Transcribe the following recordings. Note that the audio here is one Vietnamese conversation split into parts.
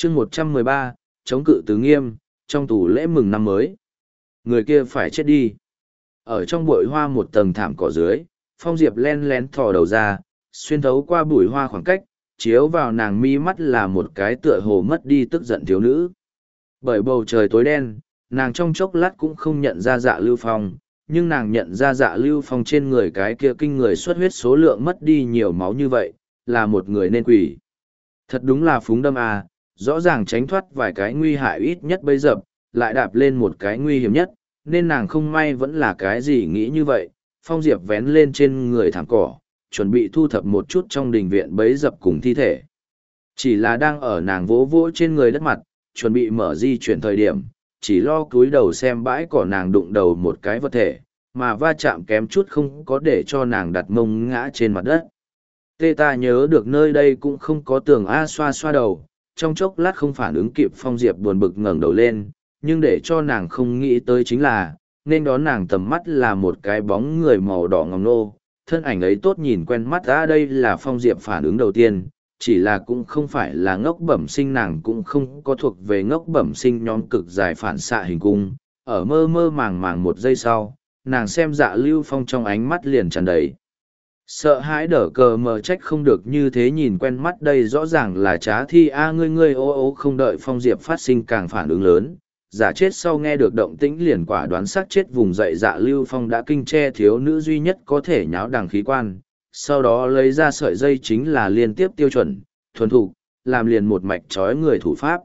chương 113, chống cự tứ nghiêm, trong tù lễ mừng năm mới. Người kia phải chết đi. Ở trong bụi hoa một tầng thảm cỏ dưới, Phong Diệp len lén thò đầu ra, xuyên thấu qua bụi hoa khoảng cách, chiếu vào nàng mi mắt là một cái tựa hồ mất đi tức giận thiếu nữ. Bởi bầu trời tối đen, nàng trong chốc lát cũng không nhận ra Dạ Lưu Phong, nhưng nàng nhận ra Dạ Lưu Phong trên người cái kia kinh người xuất huyết số lượng mất đi nhiều máu như vậy, là một người nên quỷ. Thật đúng là phúng đâm à, rõ ràng tránh thoát vài cái nguy hại ít nhất bây giờ, lại đạp lên một cái nguy hiểm nhất, nên nàng không may vẫn là cái gì nghĩ như vậy. Phong Diệp vén lên trên người thảm cỏ, chuẩn bị thu thập một chút trong đình viện bấy dập cùng thi thể. Chỉ là đang ở nàng vỗ vỗ trên người đất mặt, chuẩn bị mở di chuyển thời điểm, chỉ lo cúi đầu xem bãi cỏ nàng đụng đầu một cái vật thể, mà va chạm kém chút không có để cho nàng đặt mông ngã trên mặt đất. Tê ta nhớ được nơi đây cũng không có tường A, xoa xoa đầu, trong chốc lát không phản ứng kịp. Phong Diệp buồn bực ngẩng đầu lên, nhưng để cho nàng không nghĩ tới chính là, nên đón nàng tầm mắt là một cái bóng người màu đỏ ngòm nô, thân ảnh ấy tốt nhìn quen mắt. Đây là Phong Diệp phản ứng đầu tiên, chỉ là cũng không phải là ngốc bẩm sinh, nàng cũng không có thuộc về ngốc bẩm sinh nhóm cực dài phản xạ hình cung. Ở mơ mơ màng màng một giây sau, nàng xem Dạ Lưu Phong trong ánh mắt liền tràn đầy sợ hãi, đỡ cờ mờ, trách không được như thế nhìn quen mắt, đây rõ ràng là trá thi a. Ngươi ô ô. Không đợi Phong Diệp phát sinh càng phản ứng lớn, giả chết sau nghe được động tĩnh liền quả đoán xác chết vùng dậy. Dạ Lưu Phong đã kinh che thiếu nữ duy nhất có thể nháo đằng khí quan, sau đó lấy ra sợi dây chính là liên tiếp tiêu chuẩn, thuần thục, làm liền một mạch trói người thủ pháp.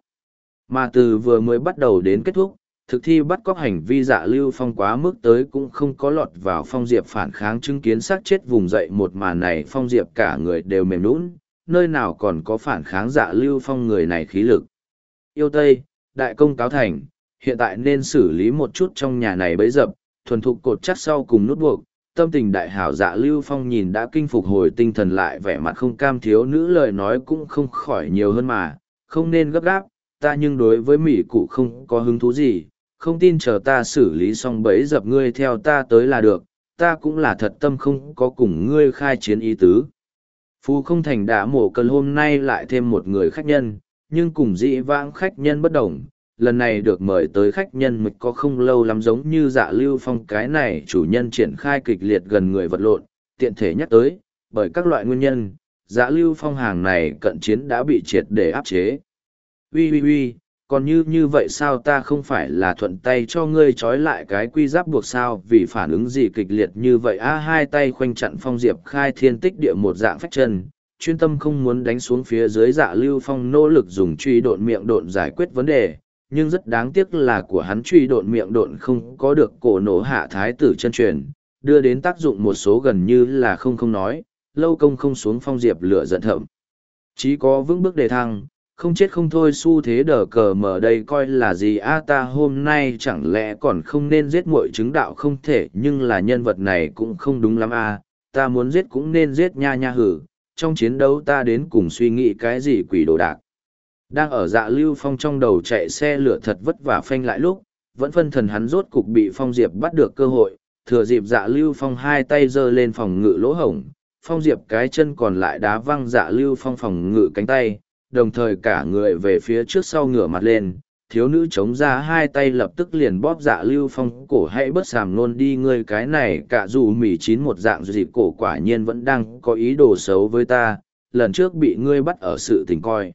Mà từ vừa mới bắt đầu đến kết thúc, thực thi bắt cóc hành vi Dạ Lưu Phong quá mức tới cũng không có lọt vào Phong Diệp phản kháng, chứng kiến xác chết vùng dậy một màn này Phong Diệp cả người đều mềm nhũn, nơi nào còn có phản kháng Dạ Lưu Phong người này khí lực. Yêu Tây, đại công cáo thành, hiện tại nên xử lý một chút trong nhà này bấy dập, thuần thục cột chắc sau cùng nút buộc. Tâm tình đại hảo Dạ Lưu Phong nhìn đã kinh phục hồi tinh thần lại vẻ mặt không cam thiếu nữ, lời nói cũng không khỏi nhiều hơn mà, không nên gấp gáp, ta nhưng đối với mỹ cụ không có hứng thú gì, không tin chờ ta xử lý xong bấy dập ngươi theo ta tới là được, ta cũng là thật tâm không có cùng ngươi khai chiến ý tứ. Phù không thành đã mổ cần hôm nay lại thêm một người khách nhân, nhưng cùng dĩ vãng khách nhân bất đồng, lần này được mời tới khách nhân mịch có không lâu lắm, giống như Dạ Lưu Phong cái này chủ nhân triển khai kịch liệt gần người vật lộn, tiện thể nhắc tới, bởi các loại nguyên nhân, Dạ Lưu Phong hàng này cận chiến đã bị triệt để áp chế. Ui, còn như vậy sao, ta không phải là thuận tay cho ngươi trói lại cái quy giáp buộc sao, vì phản ứng gì kịch liệt như vậy a. Hai tay khoanh chặn Phong Diệp khai thiên tích địa một dạng phách chân, chuyên tâm không muốn đánh xuống phía dưới. Dạ Lưu Phong nỗ lực dùng truy độn miệng độn giải quyết vấn đề, nhưng rất đáng tiếc là của hắn truy độn miệng độn không có được cổ nổ hạ thái tử chân truyền, đưa đến tác dụng một số gần như là không nói, lâu công không xuống. Phong Diệp lửa giận thậm chí có vững bước đề thăng, không chết không thôi xu thế đờ cờ mở đây coi là gì a. Ta hôm nay chẳng lẽ còn không nên giết muội chứng đạo không thể, nhưng là nhân vật này cũng không đúng lắm a. Ta muốn giết cũng nên giết nha hử, trong chiến đấu ta đến cùng suy nghĩ cái gì quỷ đồ đạc. Đang ở Dạ Lưu Phong trong đầu chạy xe lửa thật vất vả phanh lại lúc, vẫn phân thần hắn rốt cục bị Phong Diệp bắt được cơ hội, thừa dịp Dạ Lưu Phong hai tay giơ lên phòng ngự lỗ hổng, Phong Diệp cái chân còn lại đá văng Dạ Lưu Phong phòng ngự cánh tay, đồng thời cả người về phía trước sau ngửa mặt lên, thiếu nữ chống ra hai tay lập tức liền bóp Dạ Lưu Phong cổ. Hãy bớt sàm nôn đi ngươi, cái này cả dù mỉ chín một dạng dịp cổ quả nhiên vẫn đang có ý đồ xấu với ta, lần trước bị ngươi bắt ở sự tình coi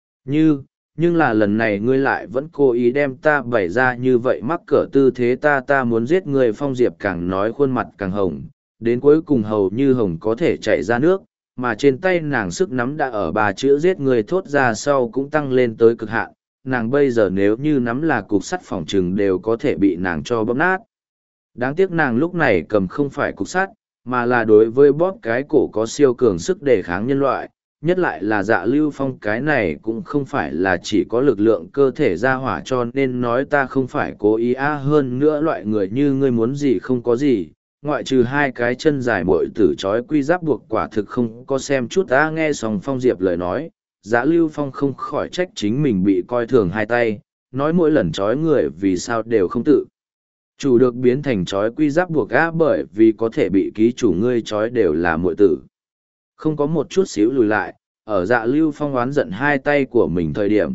nhưng là lần này ngươi lại vẫn cố ý đem ta bày ra như vậy mắc cỡ tư thế, ta muốn giết ngươi. Phong Diệp càng nói khuôn mặt càng hồng, đến cuối cùng hầu như hồng có thể chảy ra nước, mà trên tay nàng sức nắm đã ở ba chữ giết người thốt ra sau cũng tăng lên tới cực hạn, nàng bây giờ nếu như nắm là cục sắt phỏng chừng đều có thể bị nàng cho bóp nát. Đáng tiếc nàng lúc này cầm không phải cục sắt, mà là đối với bóp cái cổ có siêu cường sức đề kháng nhân loại, nhất lại là Dạ Lưu Phong cái này cũng không phải là chỉ có lực lượng cơ thể ra hỏa, cho nên nói ta không phải cố ý hơn nữa loại người như ngươi muốn gì không có gì, ngoại trừ hai cái chân dài muội tử trói quy giáp buộc quả thực không có xem chút. Nghe xong Phong Diệp lời nói, Dạ Lưu Phong không khỏi trách chính mình bị coi thường hai tay, nói mỗi lần trói người vì sao đều không tự chủ được biến thành trói quy giáp buộc bởi vì có thể bị ký chủ ngươi trói đều là muội tử. Không có một chút xíu lùi lại, ở Dạ Lưu Phong oán giận hai tay của mình thời điểm,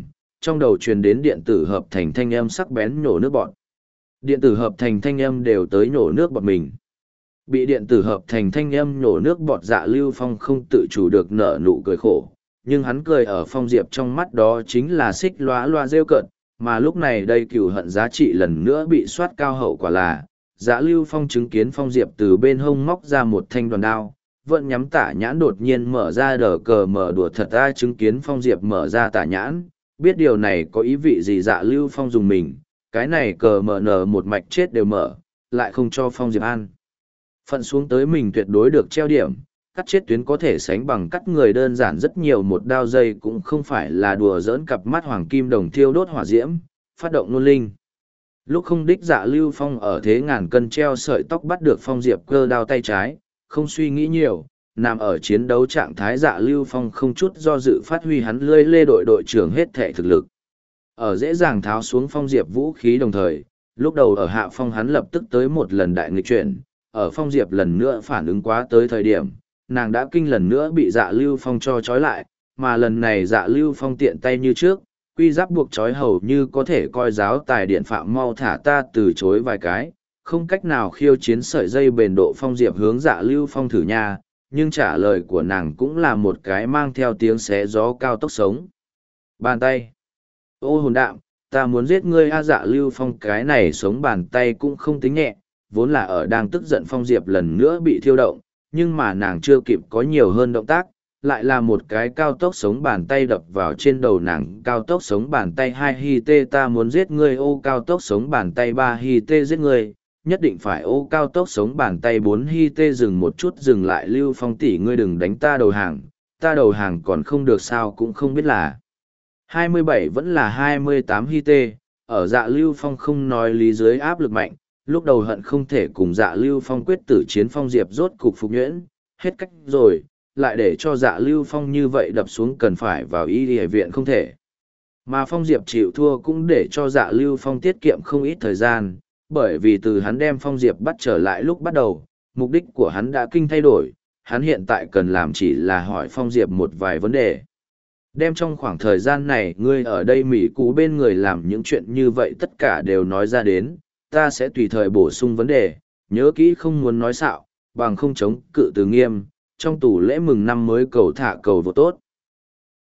trong đầu truyền đến điện tử hợp thành thanh âm sắc bén nhổ nước bọt. Điện tử hợp thành thanh âm đều tới nhổ nước bọt mình. Bị điện tử hợp thành thanh âm nhổ nước bọt Dạ Lưu Phong không tự chủ được nở nụ cười khổ, nhưng hắn cười ở Phong Diệp trong mắt đó chính là xích loa loa rêu cợt, mà lúc này đây cừu hận giá trị lần nữa bị soát cao hậu quả là, Dạ Lưu Phong chứng kiến Phong Diệp từ bên hông móc ra một thanh đoàn đao, vẫn nhắm tả nhãn đột nhiên mở ra đờ cờ mở đùa thật ra chứng kiến Phong Diệp mở ra tả nhãn, biết điều này có ý vị gì Dạ Lưu Phong dùng mình, cái này cờ mở nở một mạch chết đều mở, lại không cho Phong Diệp an. Phận xuống tới mình tuyệt đối được treo điểm, cắt chết tuyến có thể sánh bằng cắt người đơn giản rất nhiều, một đao dây cũng không phải là đùa giỡn, cặp mắt hoàng kim đồng thiêu đốt hỏa diễm, phát động nôn linh. Lúc không đích Dạ Lưu Phong ở thế ngàn cân treo sợi tóc bắt được Phong Diệp cơ đao tay trái, không suy nghĩ nhiều, nằm ở chiến đấu trạng thái Dạ Lưu Phong không chút do dự phát huy hắn lươi lê đội trưởng hết thể thực lực. Ở dễ dàng tháo xuống Phong Diệp vũ khí đồng thời, lúc đầu ở hạ phong hắn lập tức tới một lần đại nghịch chuyển, ở Phong Diệp lần nữa phản ứng quá tới thời điểm, nàng đã kinh lần nữa bị Dạ Lưu Phong cho trói lại, mà lần này Dạ Lưu Phong tiện tay như trước, quy giáp buộc trói hầu như có thể coi giáo tài điện phạm mau thả ta từ chối vài cái, không cách nào khiêu chiến sợi dây bền độ. Phong Diệp hướng Dạ Lưu Phong thử nha, nhưng trả lời của nàng cũng là một cái mang theo tiếng xé gió cao tốc sống. Bàn tay. Ô hồn đạm, ta muốn giết ngươi a. Dạ Lưu Phong cái này sống bàn tay cũng không tính nhẹ, vốn là ở đang tức giận Phong Diệp lần nữa bị thiêu động, nhưng mà nàng chưa kịp có nhiều hơn động tác, lại là một cái cao tốc sống bàn tay đập vào trên đầu nàng. Cao tốc sống bàn tay 2 hi tê, ta muốn giết ngươi. Ô cao tốc sống bàn tay 3 hi tê, giết ngươi, nhất định phải. Ô cao tốc sống bàn tay 4 hi tê, dừng một chút, dừng lại. Lưu Phong tỷ, ngươi đừng đánh ta đầu hàng, ta đầu hàng còn không được sao? Cũng không biết là 27 vẫn là 28 hi tê. Ở Dạ Lưu Phong không nói lý dưới áp lực mạnh, lúc đầu hận không thể cùng Dạ Lưu Phong quyết tử chiến. Phong Diệp rốt cục phục nhuyễn, hết cách rồi, lại để cho Dạ Lưu Phong như vậy đập xuống cần phải vào y y viện không thể. Mà Phong Diệp chịu thua cũng để cho Dạ Lưu Phong tiết kiệm không ít thời gian, bởi vì từ hắn đem Phong Diệp bắt trở lại lúc bắt đầu, mục đích của hắn đã kinh thay đổi, hắn hiện tại cần làm chỉ là hỏi Phong Diệp một vài vấn đề. Đem trong khoảng thời gian này ngươi ở đây Mỹ Cú bên người làm những chuyện như vậy tất cả đều nói ra đến, ta sẽ tùy thời bổ sung vấn đề, nhớ kỹ không muốn nói xạo, bằng không chống cự từ nghiêm, trong tủ lễ mừng năm mới cầu thả cầu vô tốt.